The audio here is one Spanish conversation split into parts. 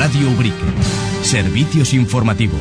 Radio Ubrique. Servicios informativos.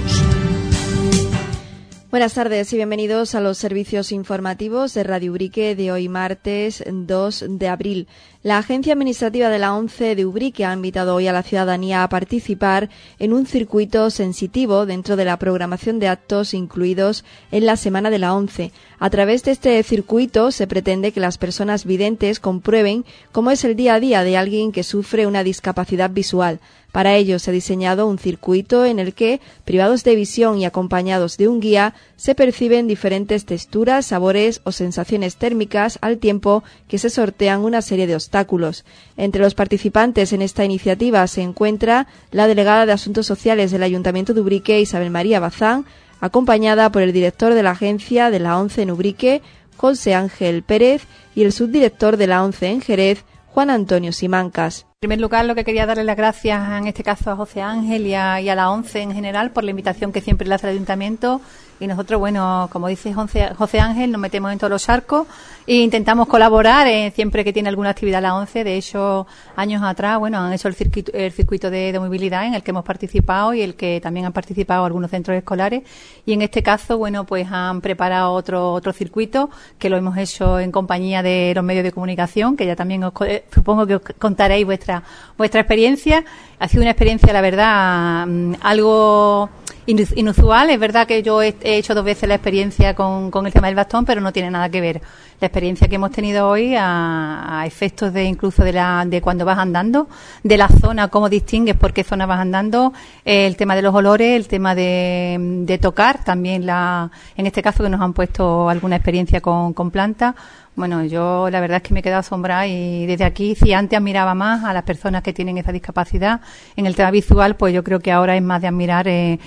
Buenas tardes y bienvenidos a los servicios informativos de Radio Ubrique de hoy martes 2 de abril. La Agencia Administrativa de la ONCE de Ubrique ha invitado hoy a la ciudadanía a participar en un circuito sensitivo dentro de la programación de actos incluidos en la Semana de la ONCE. A través de este circuito se pretende que las personas videntes comprueben cómo es el día a día de alguien que sufre una discapacidad visual. Para ello se ha diseñado un circuito en el que, privados de visión y acompañados de un guía, se perciben diferentes texturas, sabores o sensaciones térmicas al tiempo que se sortean una serie de obstáculos. Entre los participantes en esta iniciativa se encuentra la delegada de Asuntos Sociales del Ayuntamiento de Ubrique, Isabel María Bazán, acompañada por el director de la agencia de la ONCE en Ubrique, José Ángel Pérez, y el subdirector de la ONCE en Jerez, Juan Antonio Simancas. En primer lugar, lo que quería darle las gracias en este caso a José Ángel y a la ONCE en general por la invitación que siempre le hace el Ayuntamiento. Y nosotros, bueno, como dice José Ángel, nos metemos en todos los charcos e intentamos colaborar siempre que tiene alguna actividad la ONCE. De hecho, años atrás, bueno, han hecho el circuito de movilidad en el que hemos participado y el que también han participado algunos centros escolares. Y en este caso, bueno, pues han preparado otro circuito que lo hemos hecho en compañía de los medios de comunicación, que ya también supongo que os contaréis vuestra experiencia. Ha sido una experiencia, la verdad, algo inusual. Es verdad que yo he hecho 2 veces la experiencia con el tema del bastón, pero no tiene nada que ver la experiencia que hemos tenido hoy a efectos de incluso de cuando vas andando, de la zona, cómo distingues por qué zona vas andando, el tema de los olores, el tema de tocar, también en este caso que nos han puesto alguna experiencia con plantas. Bueno, yo la verdad es que me he quedado asombrada y desde aquí, si antes admiraba más a las personas que tienen esa discapacidad en el tema visual, pues yo creo que ahora es más de admirar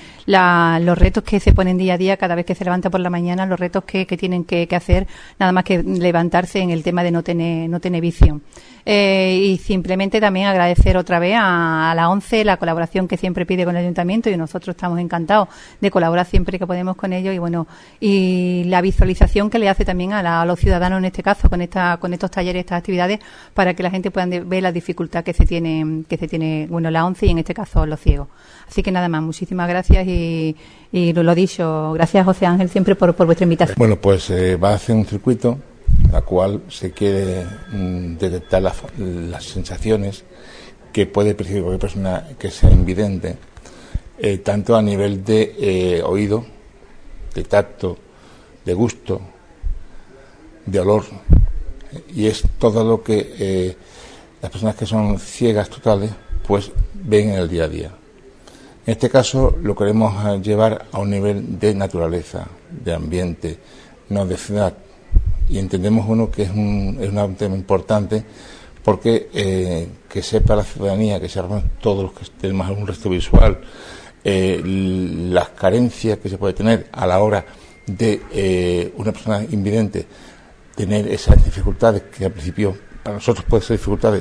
los retos que se ponen día a día cada vez que se levanta por la mañana, los retos que tienen que hacer, nada más que levantarse en el tema de no tener visión. Y simplemente también agradecer otra vez a la ONCE la colaboración que siempre pide con el Ayuntamiento, y nosotros estamos encantados de colaborar siempre que podemos con ellos, y bueno, y la visualización que le hace también a los ciudadanos en este caso con estos talleres, estas actividades, para que la gente pueda ver la dificultad que se tiene bueno, la ONCE y en este caso los ciegos. Así que nada más, muchísimas gracias y lo dicho, gracias José Ángel siempre por vuestra invitación. Bueno, pues va a hacer un circuito la cual se quiere detectar las sensaciones que puede percibir cualquier persona que sea invidente, tanto a nivel de oído, de tacto, de gusto, de olor, y es todo lo que las personas que son ciegas totales pues ven en el día a día. En este caso lo queremos llevar a un nivel de naturaleza, de ambiente, no de ciudad. Y entendemos que es un tema importante porque que sepa la ciudadanía, que sepan todos los que tenemos algún resto visual, las carencias que se puede tener a la hora de una persona invidente tener esas dificultades que al principio para nosotros pueden ser dificultades,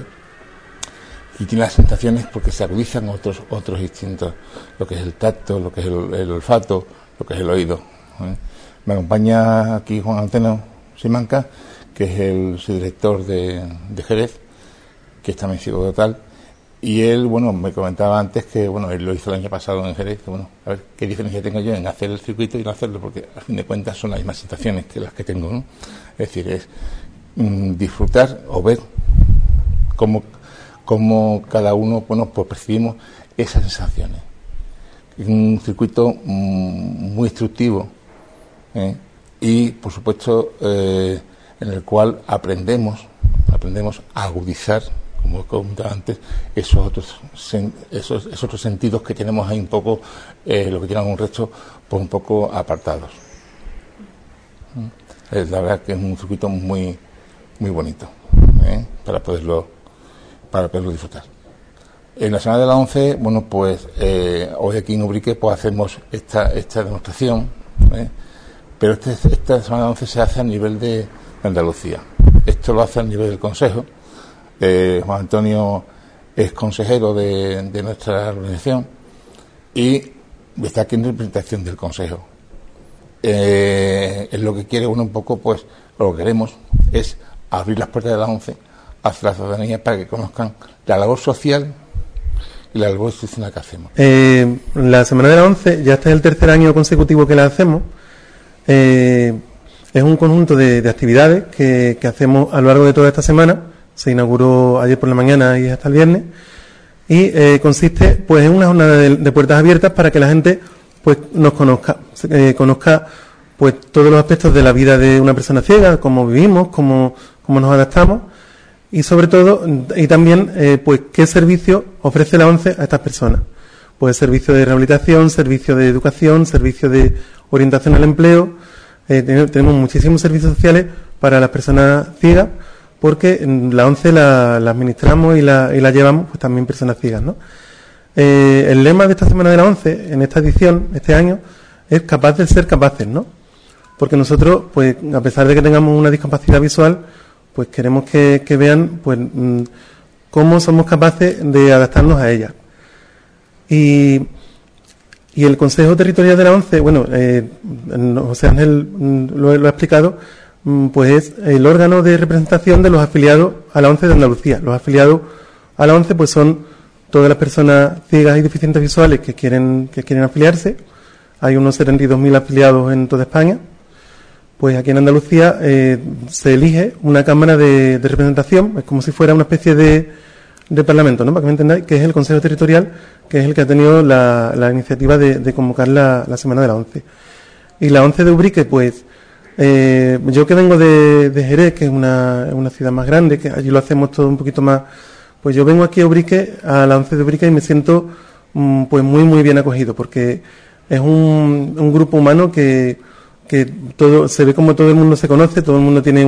y tiene las sensaciones porque se agudizan otros instintos, lo que es el tacto, lo que es el olfato, lo que es el oído. Me acompaña aquí Juan Antonio Simancas, que es el subdirector de Jerez, que es también ciego total, y él, bueno, me comentaba antes que, bueno, él lo hizo el año pasado en Jerez, que bueno, a ver qué diferencia tengo yo en hacer el circuito y no hacerlo, porque a fin de cuentas son las mismas sensaciones que las que tengo, ¿no? Es decir, es disfrutar o ver cómo cada uno, bueno, pues percibimos esas sensaciones. Es un circuito muy instructivo, y por supuesto en el cual aprendemos a agudizar, como comentaba antes, esos otros sentidos que tenemos ahí un poco, lo que tienen un resto, pues un poco apartados. La verdad que es un circuito muy muy bonito, para poderlo disfrutar. En la Semana de la ONCE, bueno, pues hoy aquí en Ubrique pues hacemos esta demostración, pero esta Semana de la ONCE se hace a nivel de Andalucía. Esto lo hace a nivel del Consejo. Juan Antonio es consejero de nuestra organización y está aquí en representación del Consejo. Es lo que quiere uno un poco, pues lo que queremos es abrir las puertas de la ONCE hacia la ciudadanía para que conozcan la labor social y la labor institucional que hacemos. La Semana de la ONCE, ya este es el tercer año consecutivo que la hacemos. Es un conjunto de actividades que hacemos a lo largo de toda esta semana. Se inauguró ayer por la mañana y hasta el viernes. Y consiste pues en una jornada de puertas abiertas para que la gente pues nos conozca, pues todos los aspectos de la vida de una persona ciega, cómo vivimos, cómo nos adaptamos y sobre todo, y también pues qué servicio ofrece la ONCE a estas personas. Pues servicio de rehabilitación, servicio de educación, servicio de orientación al empleo. Tenemos muchísimos servicios sociales para las personas ciegas, porque la ONCE la administramos y la llevamos pues también personas ciegas, ¿no? El lema de esta Semana de la ONCE, en esta edición, este año, es capaz de ser capaces, ¿no? Porque nosotros, pues, a pesar de que tengamos una discapacidad visual, pues queremos que vean, pues, cómo somos capaces de adaptarnos a ella. Y el Consejo Territorial de la ONCE, bueno, José Ángel lo ha explicado, pues es el órgano de representación de los afiliados a la ONCE de Andalucía. Los afiliados a la ONCE, pues son todas las personas ciegas y deficientes visuales que quieren afiliarse. Hay unos 72.000 afiliados en toda España. Pues aquí en Andalucía se elige una cámara de representación, es como si fuera una especie de parlamento, ¿no? Para que me entendáis, que es el Consejo Territorial, que es el que ha tenido la iniciativa de convocar la Semana de la ONCE. Y la ONCE de Ubrique, pues, yo que vengo de Jerez, que es una ciudad más grande, que allí lo hacemos todo un poquito más, pues yo vengo aquí a Ubrique, a la ONCE de Ubrique, y me siento pues muy bien acogido, porque es un grupo humano que todo se ve como todo el mundo se conoce, todo el mundo tiene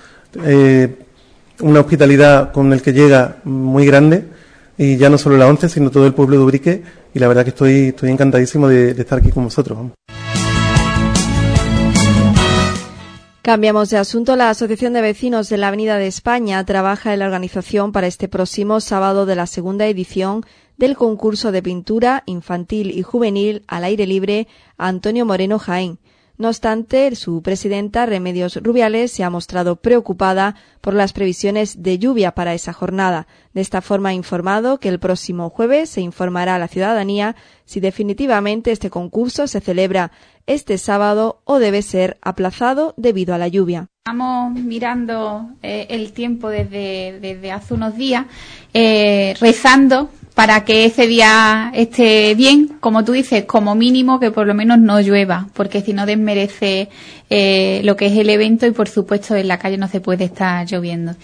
una hospitalidad con el que llega muy grande, y ya no solo la ONCE, sino todo el pueblo de Ubrique, y la verdad que estoy encantadísimo de estar aquí con vosotros. Vamos. Cambiamos de asunto. La Asociación de Vecinos de la Avenida de España trabaja en la organización para este próximo sábado de la segunda edición del concurso de pintura infantil y juvenil al aire libre Antonio Moreno Jaén. No obstante, su presidenta, Remedios Rubiales, se ha mostrado preocupada por las previsiones de lluvia para esa jornada. De esta forma ha informado que el próximo jueves se informará a la ciudadanía si definitivamente este concurso se celebra este sábado o debe ser aplazado debido a la lluvia. Estamos mirando el tiempo desde hace unos días, rezando para que ese día esté bien, como tú dices, como mínimo que por lo menos no llueva, porque si no desmerece lo que es el evento y por supuesto en la calle no se puede estar lloviendo.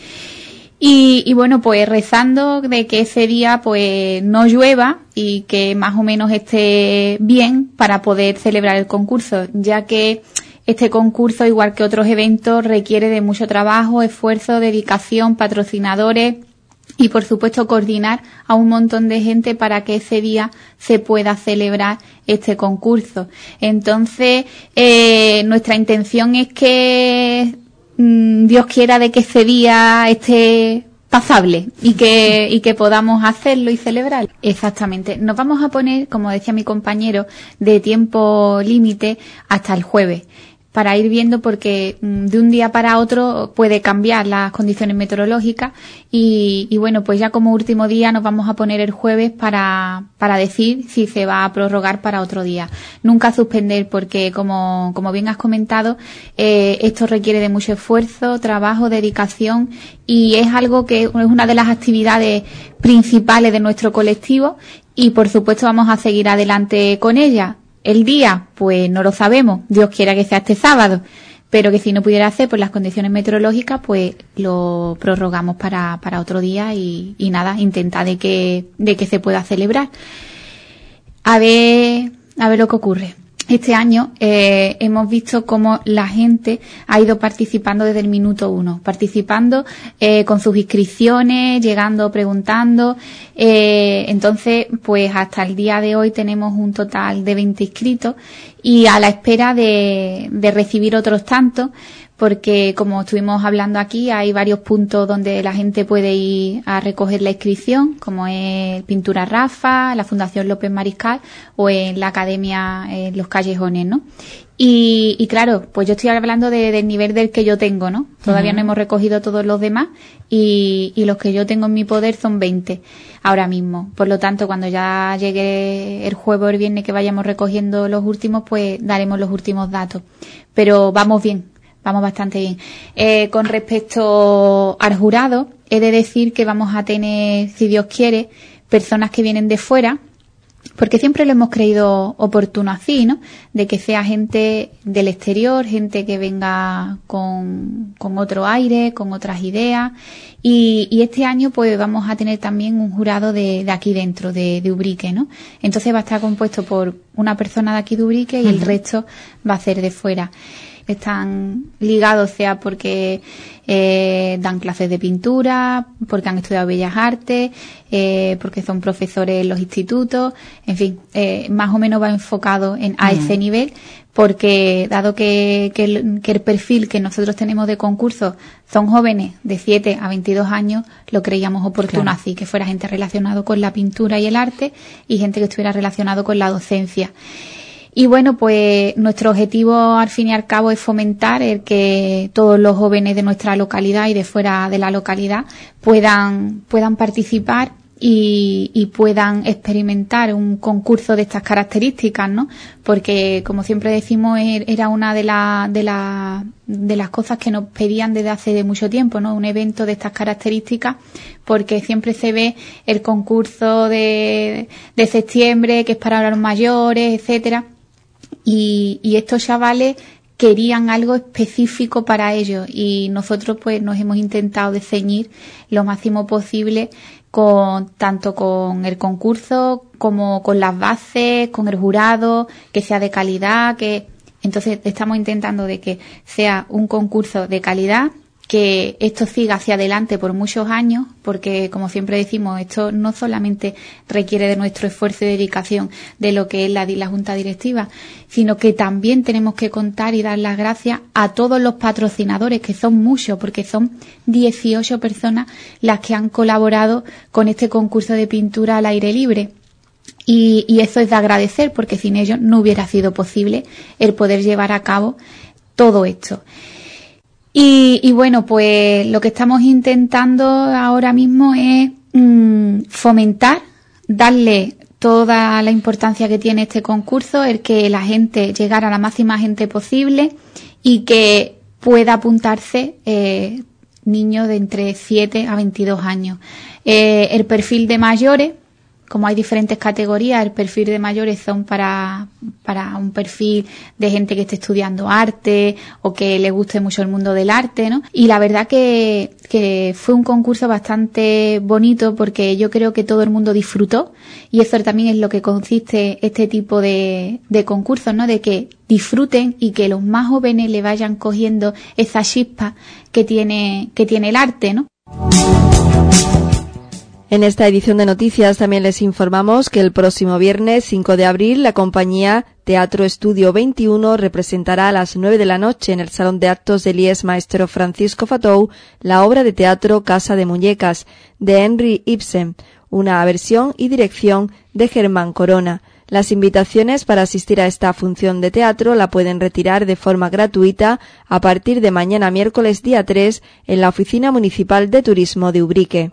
Y bueno, pues rezando de que ese día pues no llueva y que más o menos esté bien para poder celebrar el concurso, ya que este concurso, igual que otros eventos, requiere de mucho trabajo, esfuerzo, dedicación, patrocinadores y por supuesto coordinar a un montón de gente para que ese día se pueda celebrar este concurso. Entonces, nuestra intención es que Dios quiera de que ese día esté pasable y que podamos hacerlo y celebrar. Exactamente. Nos vamos a poner, como decía mi compañero, de tiempo límite hasta el jueves, para ir viendo, porque de un día para otro puede cambiar las condiciones meteorológicas y bueno, pues ya como último día nos vamos a poner el jueves para decir si se va a prorrogar para otro día. Nunca suspender, porque como bien has comentado, esto requiere de mucho esfuerzo, trabajo, dedicación, y es algo que es una de las actividades principales de nuestro colectivo y por supuesto vamos a seguir adelante con ella. El día, pues no lo sabemos, Dios quiera que sea este sábado, pero que si no pudiera hacer por las condiciones meteorológicas, pues lo prorrogamos para otro día y nada, intentar de que se pueda celebrar. A ver lo que ocurre. Este año hemos visto cómo la gente ha ido participando desde el minuto 1, participando con sus inscripciones, llegando, preguntando. Entonces, pues hasta el día de hoy tenemos un total de 20 inscritos y a la espera de recibir otros tantos, porque como estuvimos hablando aquí, hay varios puntos donde la gente puede ir a recoger la inscripción, como es Pintura Rafa, la Fundación López Mariscal o en la Academia Los Callejones, ¿no? Y claro, pues yo estoy hablando del nivel del que yo tengo, ¿no? Todavía no hemos recogido todos los demás y los que yo tengo en mi poder son 20 ahora mismo. Por lo tanto, cuando ya llegue el jueves o el viernes que vayamos recogiendo los últimos, pues daremos los últimos datos. Pero vamos bien. Vamos bastante bien. Con respecto al jurado, he de decir que vamos a tener, si Dios quiere, personas que vienen de fuera, porque siempre lo hemos creído oportuno así, ¿no? De que sea gente del exterior, gente que venga con otro aire, con otras ideas. Y este año pues vamos a tener también un jurado de aquí dentro, de Ubrique, ¿no? Entonces va a estar compuesto por una persona de aquí de Ubrique y el resto va a ser de fuera. Están ligados, sea porque dan clases de pintura, porque han estudiado Bellas Artes, porque son profesores en los institutos, en fin, más o menos va enfocado a ese nivel, porque dado que el perfil que nosotros tenemos de concurso son jóvenes de 7 a 22 años, lo creíamos oportuno así, que fuera gente relacionada con la pintura y el arte y gente que estuviera relacionado con la docencia. Y bueno, pues nuestro objetivo al fin y al cabo es fomentar el que todos los jóvenes de nuestra localidad y de fuera de la localidad puedan participar y puedan experimentar un concurso de estas características, ¿no? Porque, como siempre decimos, era una de las cosas que nos pedían desde hace mucho tiempo, ¿no? Un evento de estas características, porque siempre se ve el concurso de septiembre, que es para los mayores, etcétera. Y estos chavales querían algo específico para ellos y nosotros pues nos hemos intentado de ceñir lo máximo posible tanto con el concurso como con las bases, con el jurado, que sea de calidad, entonces estamos intentando de que sea un concurso de calidad, que esto siga hacia adelante por muchos años, porque como siempre decimos, esto no solamente requiere de nuestro esfuerzo y dedicación de lo que es la Junta Directiva, sino que también tenemos que contar y dar las gracias a todos los patrocinadores, que son muchos, porque son 18 personas las que han colaborado con este concurso de pintura al aire libre. Y eso es de agradecer, porque sin ellos no hubiera sido posible el poder llevar a cabo todo esto. Y bueno, pues lo que estamos intentando ahora mismo es fomentar, darle toda la importancia que tiene este concurso, el que la gente llegara a la máxima gente posible y que pueda apuntarse niños de entre 7 a 22 años. El perfil de mayores, como hay diferentes categorías, el perfil de mayores son para un perfil de gente que esté estudiando arte o que le guste mucho el mundo del arte, ¿no? Y la verdad que fue un concurso bastante bonito, porque yo creo que todo el mundo disfrutó, y eso también es lo que consiste este tipo de concursos, ¿no? De que disfruten y que los más jóvenes le vayan cogiendo esa chispa que tiene el arte, ¿no? En esta edición de noticias también les informamos que el próximo viernes 5 de abril la compañía Teatro Estudio 21 representará a las 9 de la noche en el Salón de Actos del IES Maestro Francisco Fatou la obra de teatro Casa de Muñecas de Henry Ibsen, una versión y dirección de Germán Corona. Las invitaciones para asistir a esta función de teatro la pueden retirar de forma gratuita a partir de mañana miércoles día 3 en la Oficina Municipal de Turismo de Ubrique.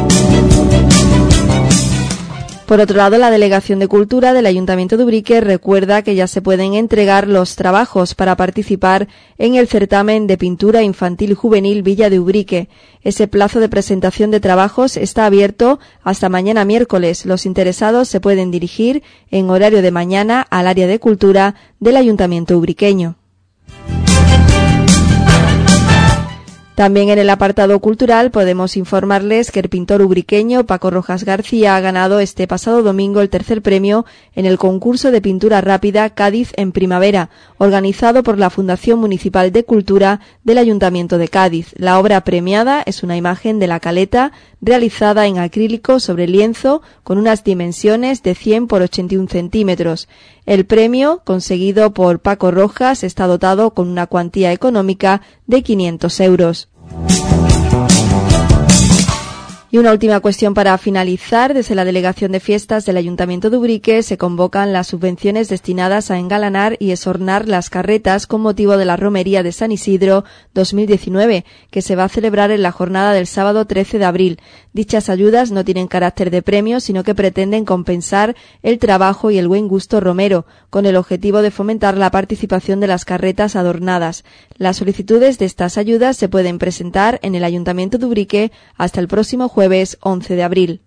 Por otro lado, la Delegación de Cultura del Ayuntamiento de Ubrique recuerda que ya se pueden entregar los trabajos para participar en el certamen de pintura infantil juvenil Villa de Ubrique. Ese plazo de presentación de trabajos está abierto hasta mañana miércoles. Los interesados se pueden dirigir en horario de mañana al área de cultura del Ayuntamiento ubriqueño. También en el apartado cultural podemos informarles que el pintor ubriqueño Paco Rojas García ha ganado este pasado domingo el tercer premio en el concurso de pintura rápida Cádiz en Primavera, organizado por la Fundación Municipal de Cultura del Ayuntamiento de Cádiz. La obra premiada es una imagen de la Caleta realizada en acrílico sobre lienzo con unas dimensiones de 100 por 81 centímetros. El premio, conseguido por Paco Rojas, está dotado con una cuantía económica de 500 euros. Y una última cuestión para finalizar. Desde la Delegación de Fiestas del Ayuntamiento de Ubrique se convocan las subvenciones destinadas a engalanar y esornar las carretas con motivo de la Romería de San Isidro 2019, que se va a celebrar en la jornada del sábado 13 de abril. Dichas ayudas no tienen carácter de premio, sino que pretenden compensar el trabajo y el buen gusto romero, con el objetivo de fomentar la participación de las carretas adornadas. Las solicitudes de estas ayudas se pueden presentar en el Ayuntamiento de Ubrique hasta el próximo jueves 11 de abril.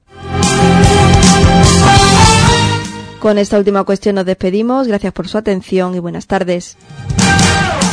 Con esta última cuestión nos despedimos. Gracias por su atención y buenas tardes.